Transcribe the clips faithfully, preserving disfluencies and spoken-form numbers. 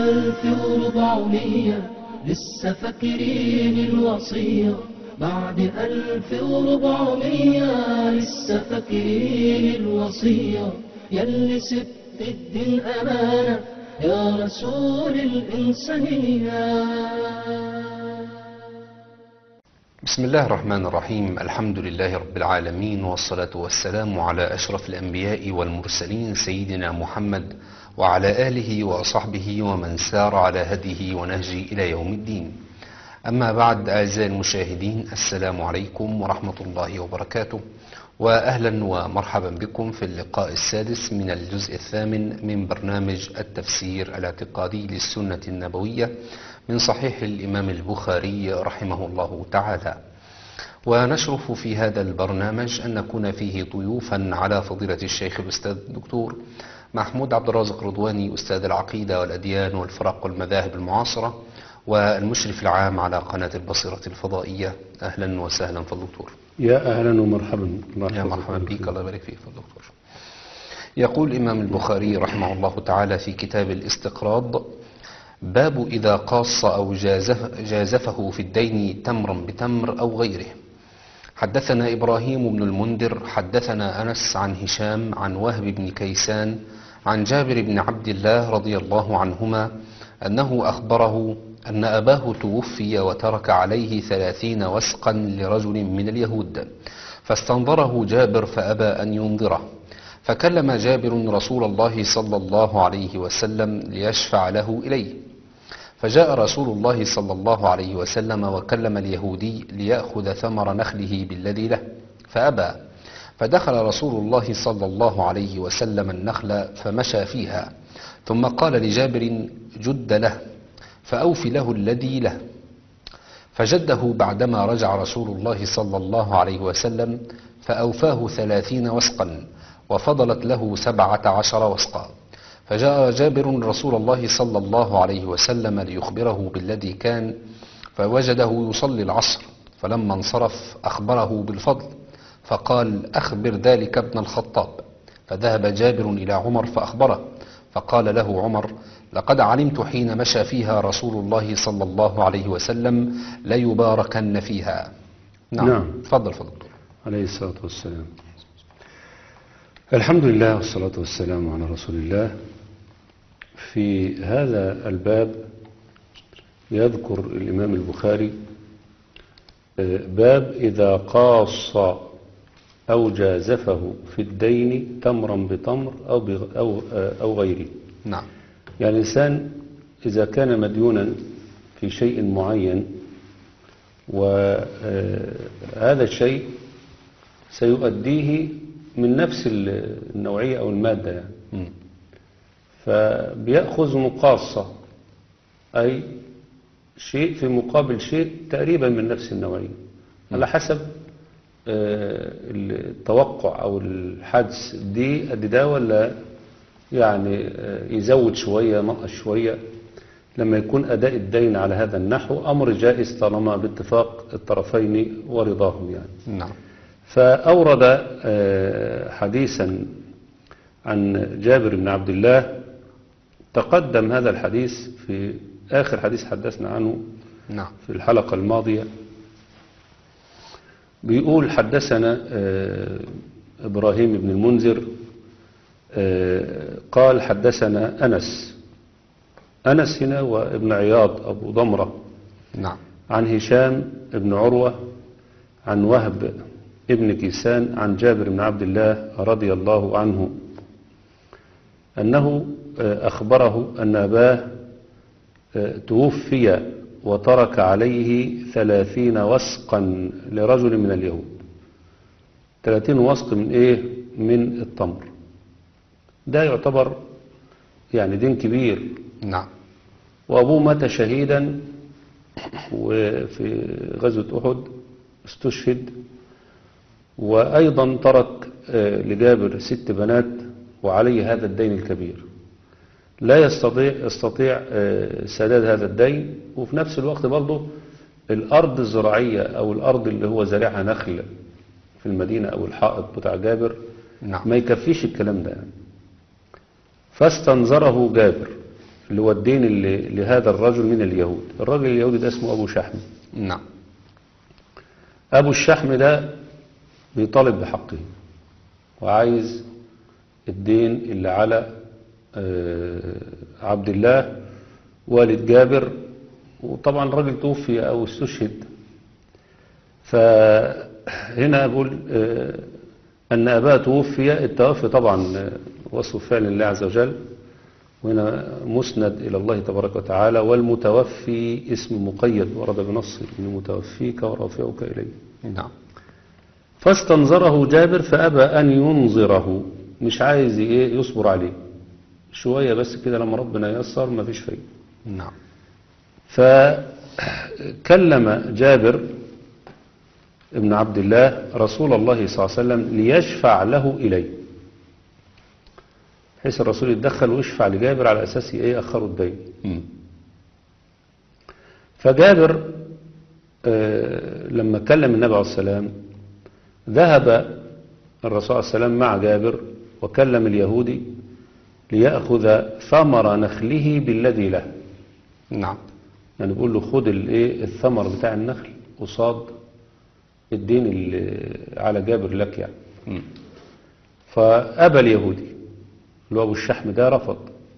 ألف وربعمية لسه فاكرين الوصية، بعد ألف وربعمية لسه فاكرين الوصية، يلي سبت الدين أمانة يا رسول الإنسانية. بسم الله الرحمن الرحيم. الحمد لله رب العالمين، والصلاة والسلام على أشرف الأنبياء والمرسلين سيدنا محمد وعلى آله وصحبه ومن سار على هديه ونهجه إلى يوم الدين. أما بعد، أعزائي المشاهدين، السلام عليكم ورحمة الله وبركاته، وأهلا ومرحبا بكم في اللقاء السادس من الجزء الثامن من برنامج التفسير الاعتقادي للسنة النبوية من صحيح الإمام البخاري رحمه الله تعالى. ونشرف في هذا البرنامج أن نكون فيه ضيوفا على فضيلة الشيخ الأستاذ الدكتور محمود عبد الرازق رضواني، أستاذ العقيدة والأديان والفرق والمذاهب المعاصرة، والمشرف العام على قناة البصيرة الفضائية. أهلا وسهلا في الدكتور. يا أهلا ومرحبا. يا مرحبا بك، الله يبارك فيك الدكتور. يقول الإمام البخاري رحمه الله تعالى في كتاب الاستقراض: باب إذا قاص أو جازف جازفه في الدين تمرا بتمر أو غيره. حدثنا إبراهيم بن المنذر حدثنا أنس عن هشام عن وهب بن كيسان عن جابر بن عبد الله رضي الله عنهما أنه أخبره أن أباه توفي وترك عليه ثلاثين وسقا لرجل من اليهود، فاستنظره جابر فأبى أن ينظره، فكلم جابر رسول الله صلى الله عليه وسلم ليشفع له إليه، فجاء رسول الله صلى الله عليه وسلم وكلم اليهودي ليأخذ ثمر نخله بالذي له، فأبى، فدخل رسول الله صلى الله عليه وسلم النخل فمشى فيها، ثم قال لجابر: جد له فأوف له الذي له. فجده بعدما رجع رسول الله صلى الله عليه وسلم فأوفاه ثلاثين وسقا، وفضلت له سبعة عشر وسقا. فجاء جابر رسول الله صلى الله عليه وسلم ليخبره بالذي كان، فوجده يصلي العصر، فلما انصرف أخبره بالفضل، فقال: أخبر ذلك ابن الخطاب. فذهب جابر إلى عمر فأخبره، فقال له عمر: لقد علمت حين مشى فيها رسول الله صلى الله عليه وسلم ليباركن فيها. نعم, نعم. تفضل فضل عليه الصلاة والسلام. الحمد لله والصلاة والسلام على رسول الله. في هذا الباب يذكر الإمام البخاري باب إذا قاص أو جازفه في الدين تمرا بتمر أو, أو, أو غيره. نعم. يعني الإنسان إذا كان مديونا في شيء معين، وهذا الشيء سيؤديه من نفس النوعية أو المادة يعني. م. فبيأخذ مقاصة، أي شيء في مقابل شيء تقريبا من نفس النوعية، على حسب التوقع أو الحدس دي قد ده، ولا يعني يزود شوية نقص شوية. لما يكون أداء الدين على هذا النحو أمر جائز طالما باتفاق الطرفين ورضاهم يعني. نعم. فأورد حديثا عن جابر بن عبد الله، تقدم هذا الحديث في آخر حديث حدثنا عنه نعم. في الحلقة الماضية. بيقول: حدثنا إبراهيم بن المنذر قال حدثنا أنس. أنس هنا وابن عياض أبو ضمرة. نعم. عن هشام بن عروة عن وهب ابن كيسان عن جابر بن عبد الله رضي الله عنه أنه أخبره أن أباه توفي وترك عليه ثلاثين وسقا لرجل من اليهود. ثلاثين وسق من إيه؟ من التمر. ده يعتبر يعني دين كبير. نعم. وأبوه مات شهيدا، وفي غزوة أحد استشهد، وأيضا ترك لجابر ست بنات وعليه هذا الدين الكبير، لا يستطيع, يستطيع سداد هذا الدين. وفي نفس الوقت برضه الأرض الزراعية أو الأرض اللي هو زارعها نخل في المدينة أو الحائط بتاع جابر نعم. ما يكفيش الكلام ده يعني. فاستنظره جابر اللي هو الدين اللي لهذا الرجل من اليهود. الرجل اليهودي ده اسمه أبو شحم. نعم. أبو الشحم ده بيطالب بحقه وعايز الدين اللي على آه، عبد الله والد جابر، وطبعا الراجل توفي أو استشهد. فهنا أقول آه، أن أباه توفي. التوفي طبعا آه، وصف فعل الله عز وجل، وهنا مسند إلى الله تبارك وتعالى. والمتوفي اسم مقيد ورد بنص إن متوفيك ورافعك إليه. نعم. فاستنظره جابر فأبى أن ينظره، مش عايز إيه يصبر عليه شوية بس كده، لما ربنا ييسر ما فيش فايدة. نعم. فكلم جابر ابن عبد الله رسول الله صلى الله عليه وسلم ليشفع له إليه، بحيث الرسول يتدخل ويشفع لجابر على أساس إيه أخروا الدين. مم. فجابر آه لما كلم النبي عليه السلام ذهب الرسول عليه السلام مع جابر وكلم اليهودي ليأخذ ثمر نخله بالذي له. نعم. يعني بيقول له خد الايه الثمر بتاع النخل قصاد الدين اللي على جابر لك يعني. مم. فأبى اليهودي اللي هو أبو الشحم ده رفض.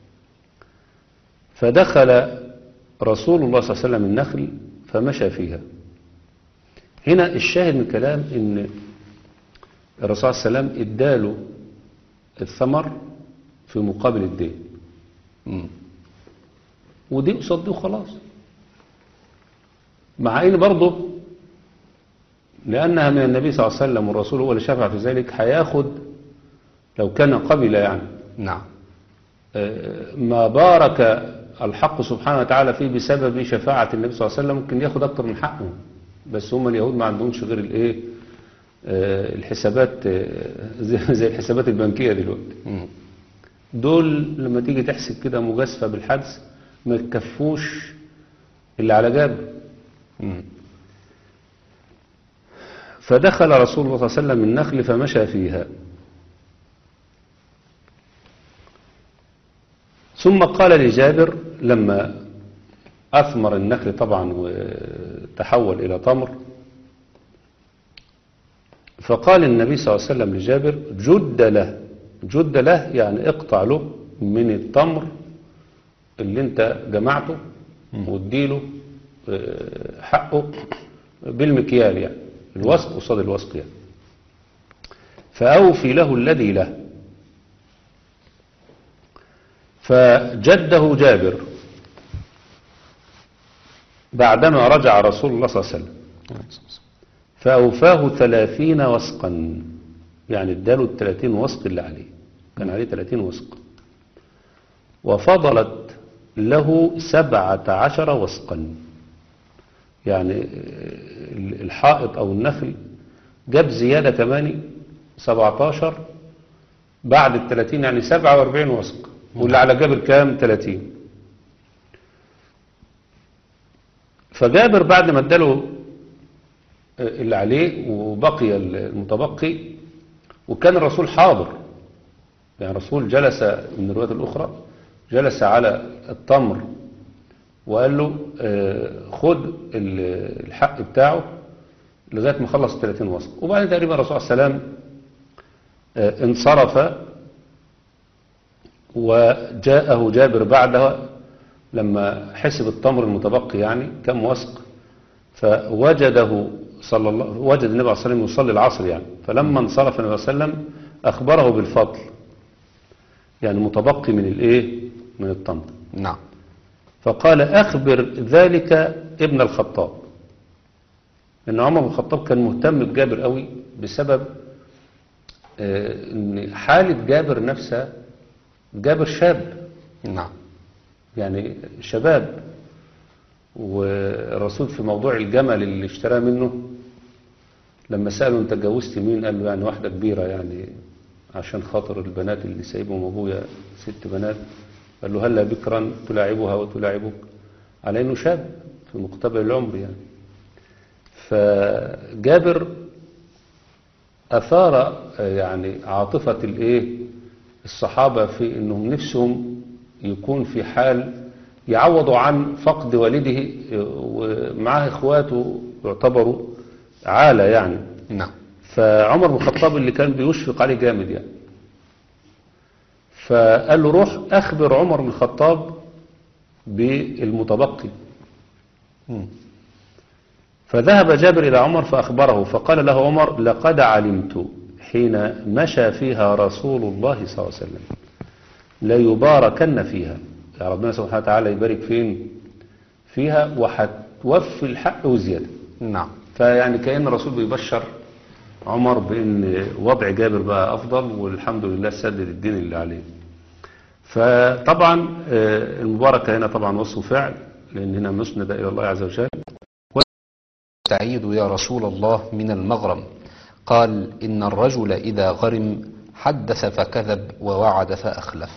فدخل رسول الله صلى الله عليه وسلم النخل فمشى فيها. هنا الشاهد من الكلام ان الرسول صلى الله عليه وسلم اداله الثمر في مقابل الدين. مم. ودي قصاد دي وخلاص، مع ان برضه لانها من النبي صلى الله عليه وسلم والرسول هو اللي شفع في ذلك، هياخد لو كان قبل يعني نعم. ما بارك الحق سبحانه وتعالى فيه بسبب شفاعة النبي صلى الله عليه وسلم ممكن ياخد اكتر من حقه. بس هم اليهود ما عندهمش غير الايه آه الحسابات آه زي, زي الحسابات البنكية دلوقتي. مم. دول لما تيجي تحسب كده مجازفة بالحدس ما يكفوش اللي على جابر. مم. فدخل رسول الله صلى الله عليه وسلم النخل فمشى فيها، ثم قال لجابر لما أثمر النخل طبعا وتحول إلى تمر، فقال النبي صلى الله عليه وسلم لجابر جد له. جد له يعني اقطع له من التمر اللي انت جمعته واديله حقه بالمكيال، يعني الوسق قصاد الوسق يعني. فأوفي له الذي له. فجده جابر بعدما رجع رسول الله صلى الله عليه وسلم فأوفاه ثلاثين وسقا، يعني اداله الثلاثين وسق اللي عليه، كان عليه ثلاثين وسق، وفضلت له سبعة عشر وسقا. يعني الحائط أو النخل جاب زيادة كمان سبعة عشر بعد الثلاثين، يعني سبعة واربعين وسق، واللي على جابر كام؟ ثلاثين. فجابر بعد ما اداله اللي عليه وبقي المتبقي، وكان الرسول حاضر، يعني الرسول جلس من الروايات الأخرى جلس على التمر وقال له خد الحق بتاعه لغاية ما خلص ثلاثين وسق. وبعدين تقريبا الرسول صلى الله عليه وسلم انصرف، وجاءه جابر بعدها لما حسب التمر المتبقي يعني كم وسق، فوجده صلى الله وجد النبي عليه الصلاة والسلام يصلي العصر يعني. فلما انصرف النبي صلى الله عليه وسلم أخبره بالفضل، يعني متبقي من الايه من التمر. نعم. فقال أخبر ذلك ابن الخطاب، إن عمر بن الخطاب كان مهتم بجابر قوي بسبب آه ان حالة جابر نفسها، جابر شاب نعم، يعني شباب، والرسول في موضوع الجمل اللي اشتراه منه لما سأله انت اتجوزت مين، قال له يعني واحدة كبيرة يعني عشان خاطر البنات اللي سايبهم ابويا ست بنات. قال له هلا بكرا تلاعبها وتلاعبك، على انه شاب في مقتبل العمر يعني. فجابر اثار يعني عاطفة الايه الصحابة في انهم نفسهم يكون في حال يعوضوا عن فقد والده، ومعاه اخواته يعتبروا عالة يعني. نعم. فعمر بن الخطاب اللي كان بيشفق عليه جامد يعني، فقال له روح اخبر عمر بن الخطاب بالمتبقي. مم. فذهب جابر إلى عمر فأخبره، فقال له عمر لقد علمت حين مشى فيها رسول الله صلى الله عليه وسلم ليباركن فيها، يا ربنا سبحانه وتعالى يبارك فين فيها وحتوفي الحق وزيادة. نعم. فيعني كأن الرسول بيبشر عمر بأن وضع جابر بقى أفضل، والحمد لله سدد الدين اللي عليه. فطبعا المباركة هنا طبعا وصف فعل، لأن هنا مسند إلى الله عز وجل. تعيد يا رسول الله من المغرم؟ قال إن الرجل إذا غرم حدث فكذب ووعد فأخلف.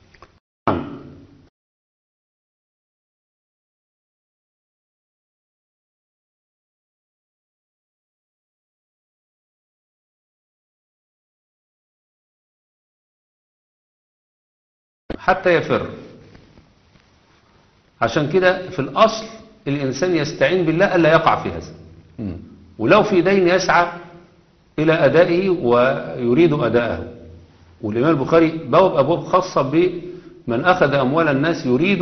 حتى يفر. عشان كده في الأصل الإنسان يستعين بالله ألا يقع في هذا. مم. ولو في دين يسعى إلى أدائه ويريد أداءه. والإمام البخاري بواب أبواب خاصة بمن أخذ أموال الناس يريد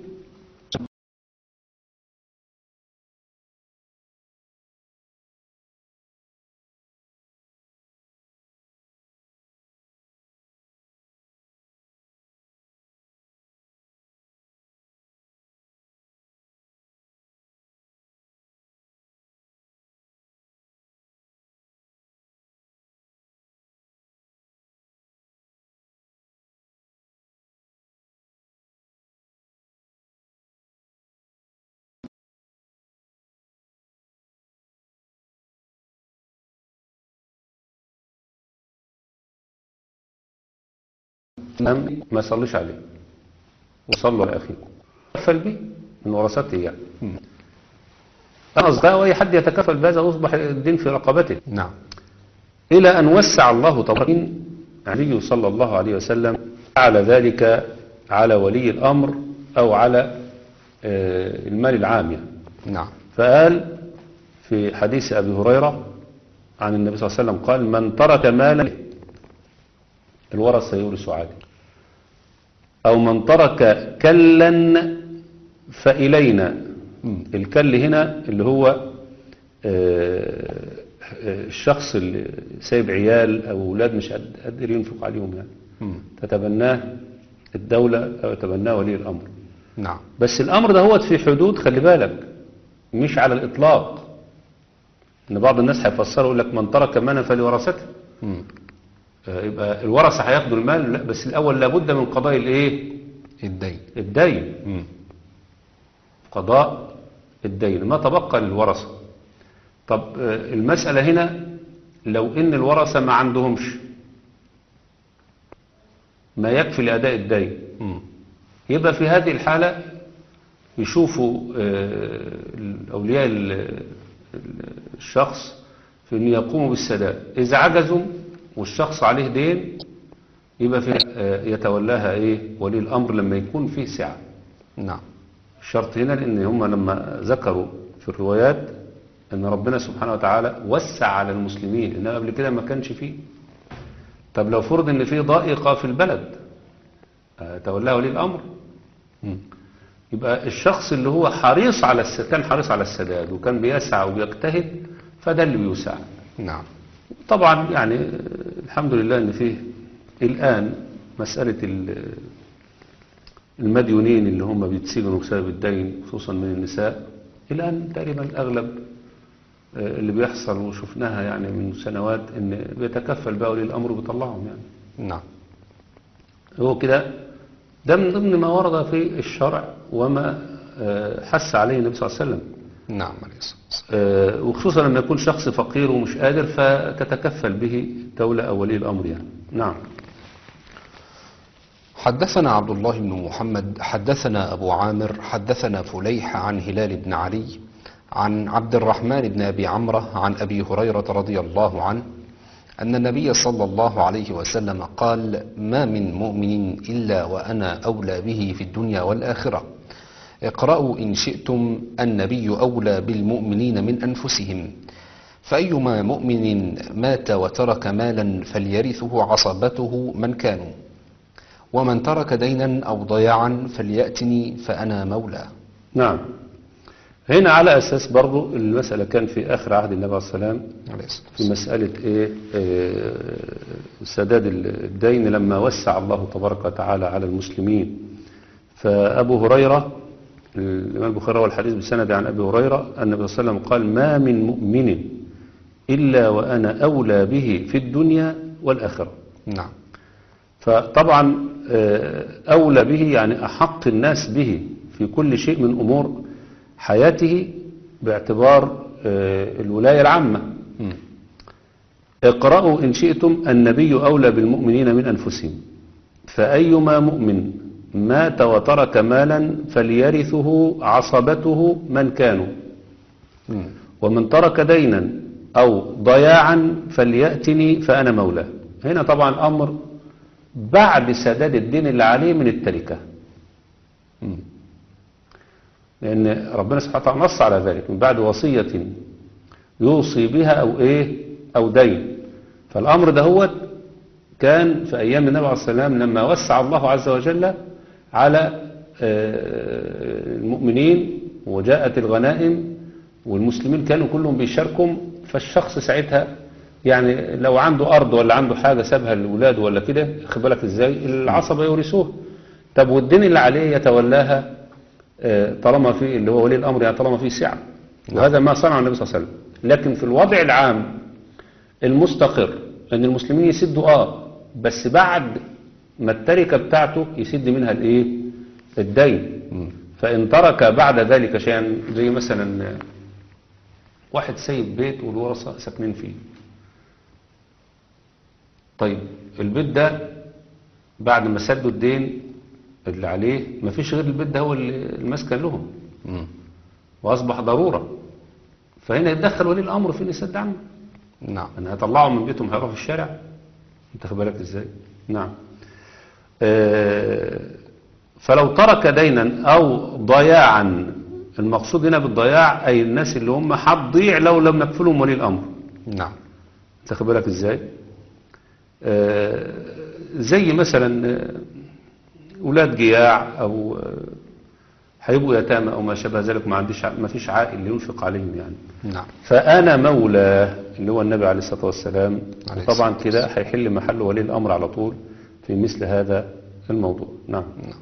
ما يصليش عليه وصلوا على أخيه تكفل به من ورثته يعني. أنا أصدقائي وأي حد يتكفل بهذا أصبح الدين في رقبته. نعم. إلى أن وسع الله طبعا عليه صلى الله عليه وسلم على ذلك على ولي الأمر أو على المال العام يعني. نعم. فقال في حديث أبي هريرة عن النبي صلى الله عليه وسلم قال من ترك مالا الورثة يورث عادل، أو من ترك كلا فإلينا. الكل هنا اللي هو الشخص اللي سايب عيال أو أولاد مش قادر ينفق عليهم يعني، تتبناه الدولة أو يتبناه ولي الأمر. نعم. بس الأمر ده هو في حدود، خلي بالك، مش على الإطلاق. إن بعض الناس هيفسروا يقول لك من ترك مالا فلورثته، يبقى الورثة هياخدوا المال. لا، بس الأول لابد من قضاء الإيه؟ الدين. الدين. مم. قضاء الدين ما تبقى للورثة. طب المسألة هنا لو إن الورثة ما عندهمش ما يكفي لأداء الدين، مم. يبقى في هذه الحالة يشوفوا أولياء الشخص في أن يقوموا بالسداد. إذا عجزوا والشخص عليه دين يبقى في يتولاها إيه؟ ولي الأمر لما يكون فيه سعة. نعم. الشرط هنا لأن هم لما ذكروا في الروايات أن ربنا سبحانه وتعالى وسع على المسلمين، إنما قبل كده ما كانش فيه. طب لو فرض أن فيه ضائقة في البلد تولاها ولي الأمر، مم. يبقى الشخص اللي هو حريص على السداد كان حريص على السداد وكان بيسعى وبيجتهد، فده اللي بيساعد. نعم. طبعا يعني الحمد لله ان فيه الآن مسألة المديونين اللي هم بيتسجنوا بسبب الدين خصوصا من النساء، الآن تقريبا الأغلب اللي بيحصل وشفناها يعني من سنوات ان بيتكفل بقى ولي الأمر وبيطلعهم يعني. نعم. هو كده ده من ضمن ما ورد في الشرع وما حث عليه النبي صلى الله عليه وسلم. نعم. وخصوصا لما يكون شخص فقير ومش قادر فتتكفل به الدولة أو ولي الأمر يعني. نعم. حدثنا عبد الله بن محمد حدثنا أبو عامر حدثنا فليح عن هلال بن علي عن عبد الرحمن بن أبي عمرة عن أبي هريرة رضي الله عنه أن النبي صلى الله عليه وسلم قال: ما من مؤمن إلا وأنا أولى به في الدنيا والآخرة، اقرأوا إن شئتم النبي أولى بالمؤمنين من أنفسهم، فأيما مؤمن مات وترك مالا فليرثه عصبته من كانوا، ومن ترك دينا أو ضياعا فليأتني فأنا مولاه. نعم. هنا على أساس برضو المسألة كان في آخر عهد النبي عليه السلام في مسألة إيه آه، سداد الدين لما وسع الله تبارك وتعالى على المسلمين. فأبو هريرة، الإمام البخاري روى الحديث بسند عن أبي هريرة أن النبي صلى الله عليه وسلم قال: ما من مؤمن إلا وأنا أولى به في الدنيا والآخرة. نعم. فطبعا آه، أولى به يعني أحق الناس به في كل شيء من أمور حياته باعتبار آه، الولاية العامة. م. اقرأوا إن شئتم النبي أولى بالمؤمنين من أنفسهم، فأيما مؤمن مات وترك مالا فليرثه عصبته من كانوا، م. ومن ترك دينا أو ضياعا فليأتني فأنا مولاه. هنا طبعا الأمر بعد سداد الدين اللي عليه من التركة، م. لأن ربنا سبحانه وتعالى نص على ذلك من بعد وصية يوصي بها أو إيه أو دين. فالأمر ده هو كان في أيام النبي عليه السلام لما وسع الله عز وجل على المؤمنين وجاءت الغنائم والمسلمين كانوا كلهم بيشاركوا. فالشخص ساعتها يعني لو عنده أرض ولا عنده حاجة سابها لولاده ولا كده، خد بالك إزاي العصبة يورثوه. طب والدين اللي عليه يتولاها طالما في اللي هو ولي الأمر يعني طالما في سعة. وهذا ما صنع النبي صلى الله عليه وسلم. لكن في الوضع العام المستقر أن المسلمين يسدوا آه بس بعد ما التركة بتاعته يسد منها الإيه الدين. فإن ترك بعد ذلك شيئا زي مثلا واحد سايب بيت والورثة ساكنين فيه، طيب البيت ده بعد ما سدوا الدين اللي عليه ما فيش غير البيت ده هو المسكن لهم م. وأصبح ضرورة. فهنا يتدخل ولي الأمر في الإسد عنه. نعم. أن هيطلعوا من بيتهم هيروحوا في الشارع. انت خد بالك ازاي؟ نعم. آه فلو ترك دينا أو ضياعا، المقصود هنا بالضياع أي الناس اللي هم هتضيع لو لم يكفلهم ولي الأمر. نعم. انت خد بالك ازاي؟ آه زي مثلا أولاد جياع أو هيبقوا يتامى أو ما شابه ذلك، ما عنديش ما فيش عائل ينفق عليهم يعني. نعم. فأنا مولاه اللي هو النبي عليه الصلاة والسلام. عليه طبعا الصلاة كده هيحل محل ولي الأمر على طول في مثل هذا الموضوع. نعم. نعم.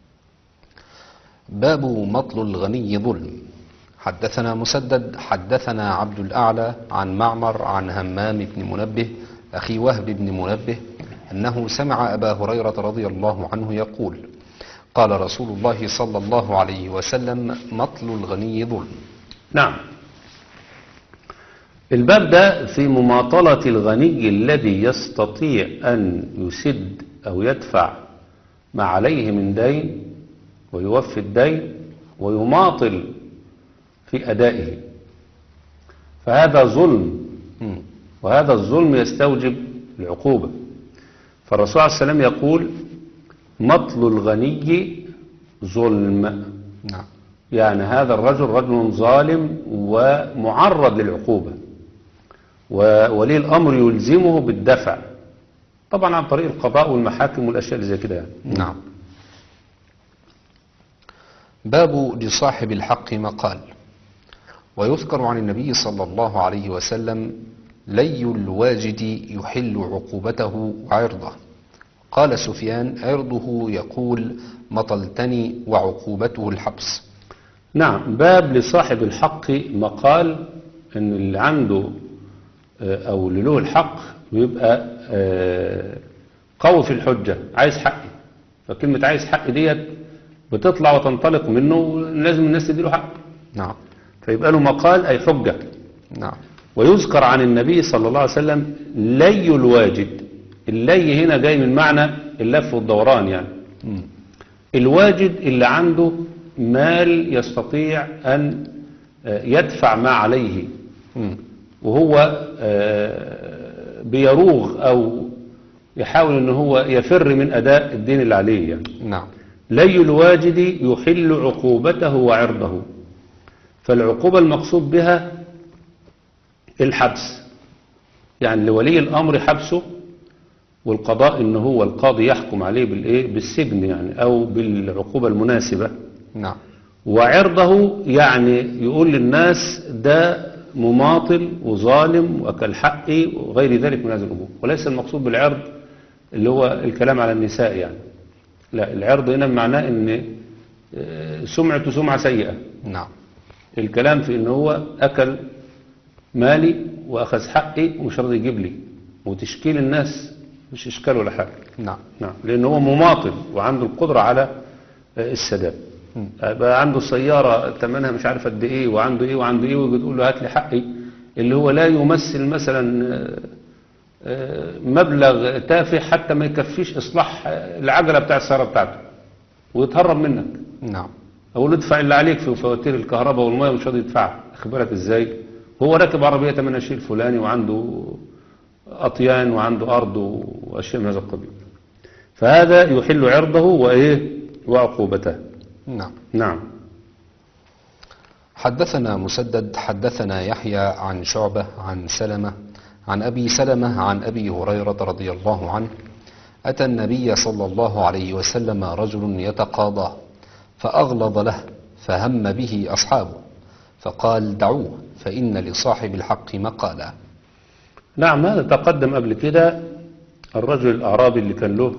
باب مطل الغني ظلم. حدثنا مسدد حدثنا عبد الأعلى عن معمر عن همام بن منبه أخي وهب بن منبه أنه سمع أبا هريرة رضي الله عنه يقول: قال رسول الله صلى الله عليه وسلم: مطل الغني ظلم. نعم. الباب ده في مماطلة الغني الذي يستطيع أن يسد أو يدفع ما عليه من دين ويوفي الدين ويماطل في أدائه، فهذا ظلم، وهذا الظلم يستوجب العقوبة. فالرسول عليه السلام يقول: مطل الغني ظلم. نعم. يعني هذا الرجل رجل ظالم ومعرض للعقوبة، وولي الأمر يلزمه بالدفع طبعا عن طريق القضاء والمحاكم والأشياء اللي زي كده يعني. نعم. باب لصاحب الحق مقال. ويذكر عن النبي صلى الله عليه وسلم: لي الواجد يحل عقوبته وعرضه. قال سفيان: عرضه يقول مطلتني وعقوبته الحبس. نعم. باب لصاحب الحق مقال، ان اللي عنده او اللي له الحق بيبقى قوي في الحجة، عايز حقي. فكلمة عايز حق ديت بتطلع وتنطلق منه، لازم الناس تديله حق. نعم. فيبقى له مقال أي حجة. نعم. ويذكر عن النبي صلى الله عليه وسلم لي الواجد. اللي هنا جاي من معنى اللف والدوران يعني. م. الواجد اللي عنده مال يستطيع أن يدفع ما عليه، م. وهو بيروغ أو يحاول أن هو يفر من أداء الدين اللي عليه يعني. نعم. لي الواجد يحل عقوبته وعرضه. فالعقوبة المقصود بها الحبس، يعني لولي الأمر حبسه، والقضاء إن هو القاضي يحكم عليه بالإيه؟ بالسجن يعني، أو بالعقوبة المناسبة. نعم. وعرضه يعني يقول للناس ده مماطل وظالم وأكل حقي وغير ذلك من هذه الأمور. وليس المقصود بالعرض اللي هو الكلام على النساء يعني، لا، العرض هنا معناه ان سمعته سمعة سيئة. نعم. الكلام في ان هو أكل مالي وأخذ حقي ومش راضي يجيب لي، وتشكيل الناس مش إشكال ولا حاجة. نعم. نعم، لأن هو مماطل وعنده القدرة على السداد. بقى عنده سيارة ثمنها مش عارف قد ايه، وعنده ايه وعنده ايه، ويجي تقول له هات لي حقي اللي هو لا يمثل مثلا مبلغ تافه حتى ما يكفيش اصلاح العجلة بتاع السيارة بتاعته، ويتهرب منك. نعم. اقول له ادفع اللي عليك في فواتير الكهرباء والميه، مش راضي يدفعها. اخبرك ازاي هو راكب عربية ثمنها شيء فلاني، وعنده اطيان وعنده ارض واشياء من هذا القبيل. فهذا يحل عرضه وايه وعقوبته. نعم. نعم. حدثنا مسدد حدثنا يحيى عن شعبة عن سلمة عن أبي سلمة عن أبي هريرة رضي الله عنه أتى النبي صلى الله عليه وسلم رجل يتقاضى فأغلظ له فهم به أصحابه فقال دعوه فإن لصاحب الحق مقالا. نعم، هذا تقدم قبل كده. الرجل الأعرابي اللي كان له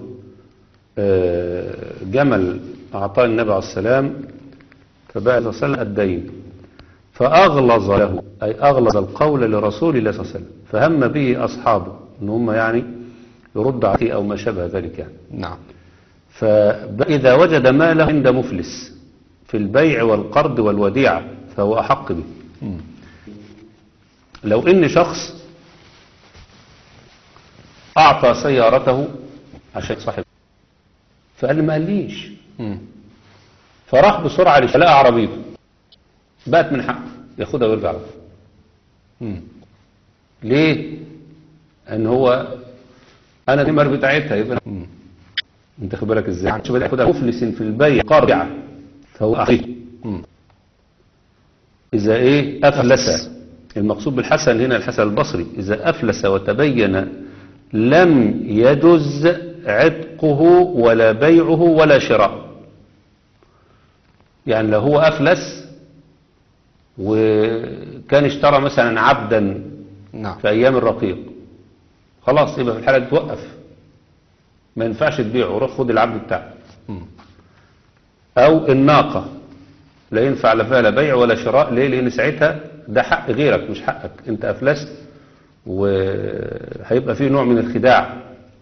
جمل أعطاه النبي عليه السلام، فبقى صلى الله عليه وسلم الدين فأغلظ له، أي أغلظ القول لرسول الله صلى الله عليه وسلم، فهم به أصحابه إن هم يعني يرد عليه أو ما شابه ذلك يعني. نعم. فإذا وجد ماله عند مفلس في البيع والقرض والوديعة فهو أحق به. م. لو إن شخص أعطى سيارته عشان صاحب، فقال لي ما قاليش، م. فراح بسرعة لشلاء عربيته، بقت من حقه ياخدها ويرجع له. م. ليه؟ ان هو انا النمر بتاعتها يبقى م. انت خد بالك ازاي؟ شوف ياخدها مفلس في البيع قارعة فهو اخيه. اذا ايه افلس, أفلس. المقصود بالحسن هنا الحسن البصري، اذا افلس وتبين لم يجز عتقه ولا بيعه ولا شراء. يعني لو هو أفلس وكان اشترى مثلا عبدا نعم. في أيام الرقيق، خلاص يبقى في الحالة دي توقف، ما ينفعش تبيعه، روح خد العبد بتاعه. أو الناقة لا ينفع لا فيها لا بيع ولا شراء. ليه؟ لأن ساعتها ده حق غيرك مش حقك، أنت أفلست وهيبقى فيه نوع من الخداع.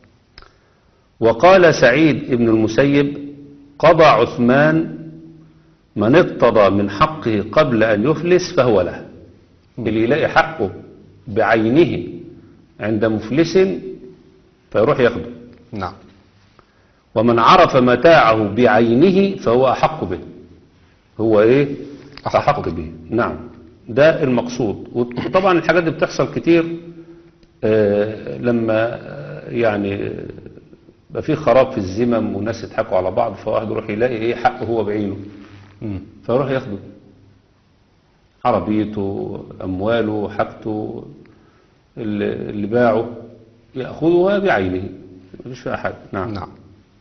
وقال سعيد ابن المسيب قضى عثمان من اقتضى من حقه قبل أن يفلس فهو له. اللي يلاقي حقه بعينه عند مفلس فيروح ياخده. نعم. ومن عرف متاعه بعينه فهو أحق به. هو ايه أحق, أحق به. نعم، ده المقصود. وطبعا الحاجات دي بتحصل كتير آه لما يعني بقى في خراب في الزمم وناس يضحكوا على بعض، فواحد يروح يلاقي ايه حقه هو بعينه فيروح ياخده، عربيته امواله حاجته اللي باعه ياخذها بعينه مفيش فيها حاجه. نعم. نعم.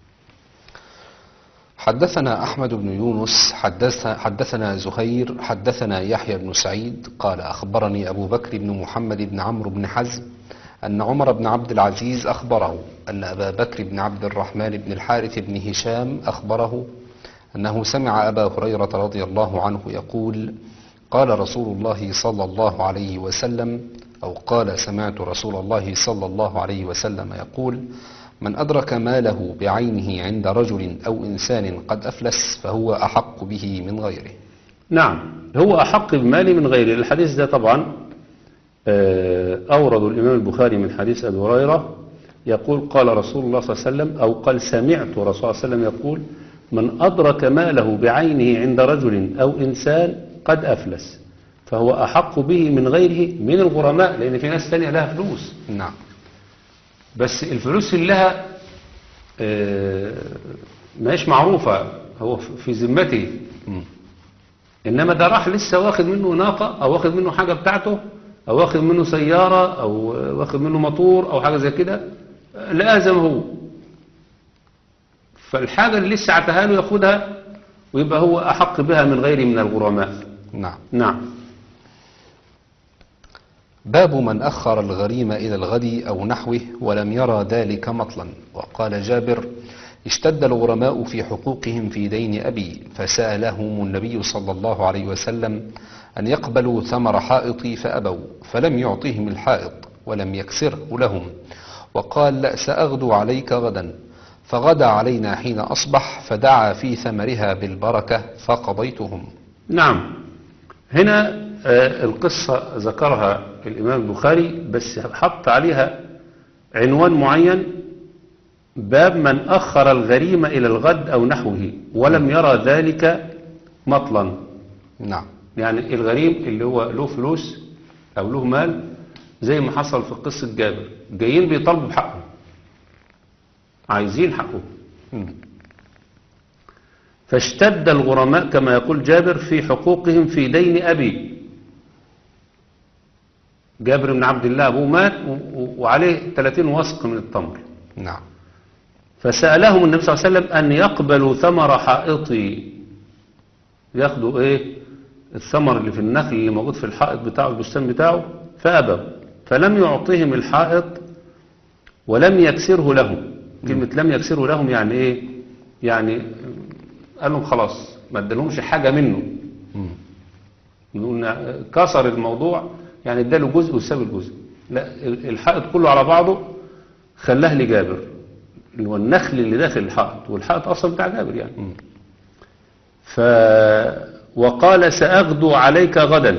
حدثنا أحمد بن يونس حدث حدثنا زهير حدثنا يحيى بن سعيد قال أخبرني أبو بكر بن محمد بن عمرو بن حزم أن عمر بن عبد العزيز أخبره أن أبا بكر بن عبد الرحمن بن الحارث بن هشام أخبره أنه سمع أبا هريرة رضي الله عنه يقول قال رسول الله صلى الله عليه وسلم أو قال سمعت رسول الله صلى الله عليه وسلم يقول من أدرك ماله بعينه عند رجل أو إنسان قد أفلس فهو أحق به من غيره. نعم، هو أحق بماله من غيره. الحديث ده طبعا أورد الإمام البخاري من حديث أبي هريرة يقول قال رسول الله صلى الله عليه وسلم أو قال سمعت رسول الله صلى الله عليه وسلم يقول من أدرك ماله بعينه عند رجل أو إنسان قد أفلس فهو أحق به من غيره من الغرماء. لأن في ناس تانية لها فلوس. نعم. بس الفلوس اللي لها ماهيش معروفة، هو في ذمته. مم. إنما ده راح لسه واخد منه ناقة أو واخد منه حاجة بتاعته أو واخد منه سيارة أو واخد منه موتور أو حاجة زي كده، لازم هو. فالحاجة اللي لسه عتها له ياخدها ويبقى هو أحق بها من غيره من الغرماء. نعم. نعم. باب من أخر الغريم إلى الغد أو نحوه ولم يرى ذلك مطلا. وقال جابر: اشتد الغرماء في حقوقهم في دين أبي، فسألهم النبي صلى الله عليه وسلم أن يقبلوا ثمر حائطي فأبوا، فلم يعطهم الحائط ولم يكسره لهم، وقال: سأغدو عليك غدا، فغدا علينا حين أصبح، فدعا في ثمرها بالبركة فقضيتهم. نعم. هنا آه القصة ذكرها الإمام البخاري بس حط عليها عنوان معين: باب من أخر الغريم إلى الغد أو نحوه ولم يرى ذلك مطلا. نعم. يعني الغريم اللي هو له فلوس أو له مال، زي ما حصل في قصة جابر، جايين بيطالبوا بحقه، عايزين حقه. مم. فاشتد الغرماء كما يقول جابر في حقوقهم في دين أبي. جابر بن عبد الله أبوه مات وعليه ثلاثين وسق من التمر. نعم. فسألهم النبي صلى الله عليه وسلم أن يقبلوا ثمر حائطي، ياخدوا إيه الثمر اللي في النخل اللي موجود في الحائط بتاعه البستان بتاعه، فأبوا، فلم يعطيهم الحائط ولم يكسره لهم. كلمة لم يكسره لهم يعني إيه؟ يعني قال لهم خلاص ما ادالهمش حاجة منه. نقول كسر الموضوع، يعني اداله جزء وساب الجزء. لا، الحائط كله على بعضه خلاه لجابر، اللي هو النخل اللي داخل الحائط، والحائط أصلا بتاع جابر يعني. مم. ف وقال: سأغدو عليك غدا،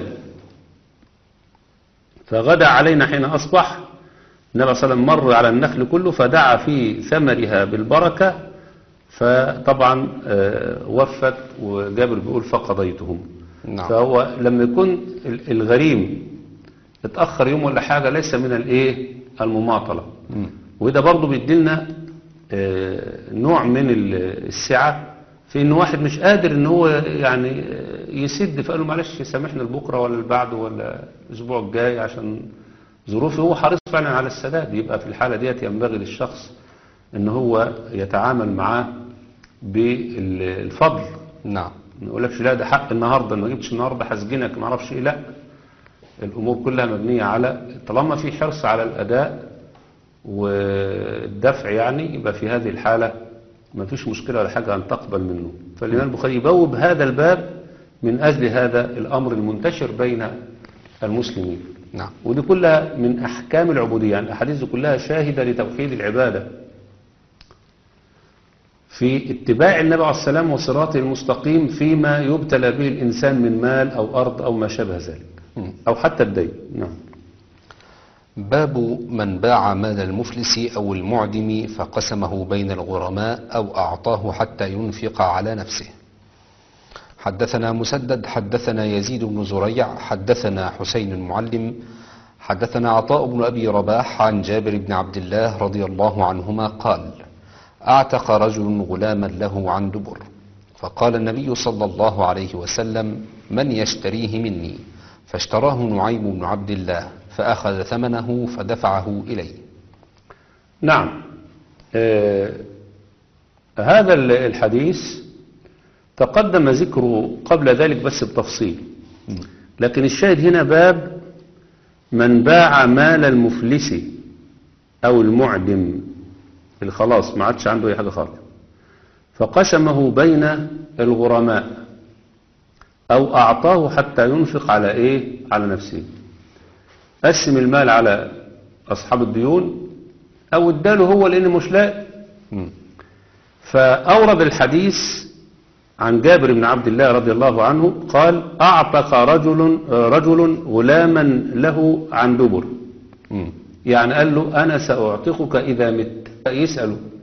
فغدا علينا حين أصبح. النبي صلى الله عليه وسلم مر على النخل كله فدعا في ثمرها بالبركة، فطبعا آه، وفت، وجابر بيقول فقضيتهم. نعم. فهو لما يكون الغريم اتأخر يوم ولا حاجة ليس من الايه المماطلة. مم. وده برضو بيديلنا آه، نوع من السعة في ان واحد مش قادر ان هو يعني يسد، فقال له معلش سامحنا لبكره ولا لبعده ولا الاسبوع الجاي عشان ظروفه، هو حريص فعلا على السداد. يبقى في الحالة ديت ينبغي للشخص ان هو يتعامل معاه بالفضل. نعم. ما يقولكش لا ده حق النهارده، ما جبتش النهارده هسجنك ما اعرفش ايه، لا، الامور كلها مبنيه على طالما في حرص على الاداء والدفع، يعني يبقى في هذه الحاله ما فيش مشكله ولا حاجه ان تقبل منه. فالامام البخاري يبوب هذا الباب من اجل هذا الامر المنتشر بين المسلمين. نعم. ودي كلها من احكام العبوديه، يعني الاحاديث دي كلها شاهده لتوحيد العباده في اتباع النبي عليه السلام وصراطه المستقيم فيما يبتلى به الإنسان من مال أو أرض أو ما شابه ذلك، أو حتى الدين. نعم. باب من باع مال المفلس أو المعدم فقسمه بين الغرماء أو أعطاه حتى ينفق على نفسه. حدثنا مسدد حدثنا يزيد بن زريع حدثنا حسين المعلم حدثنا عطاء بن أبي رباح عن جابر بن عبد الله رضي الله عنهما قال: أعتق رجل غلاما له عن دبر، فقال النبي صلى الله عليه وسلم: من يشتريه مني؟ فاشتراه نعيم بن عبد الله فأخذ ثمنه فدفعه إليه. نعم. آه هذا الحديث تقدم ذكره قبل ذلك بس بتفصيل، لكن الشاهد هنا باب من باع مال المفلس أو المعدم اللي خلاص ما عادش عنده أي حاجة خالص، فقسمه بين الغرماء أو أعطاه حتى ينفق على إيه؟ على نفسه. قسم المال على أصحاب الديون أو اداله هو لأنه مش لاقي. فأورد الحديث عن جابر بن عبد الله رضي الله عنه قال: أعتق رجل رجل غلاما له عن دبر. يعني قال له: أنا سأعتقك إذا مت. يسأله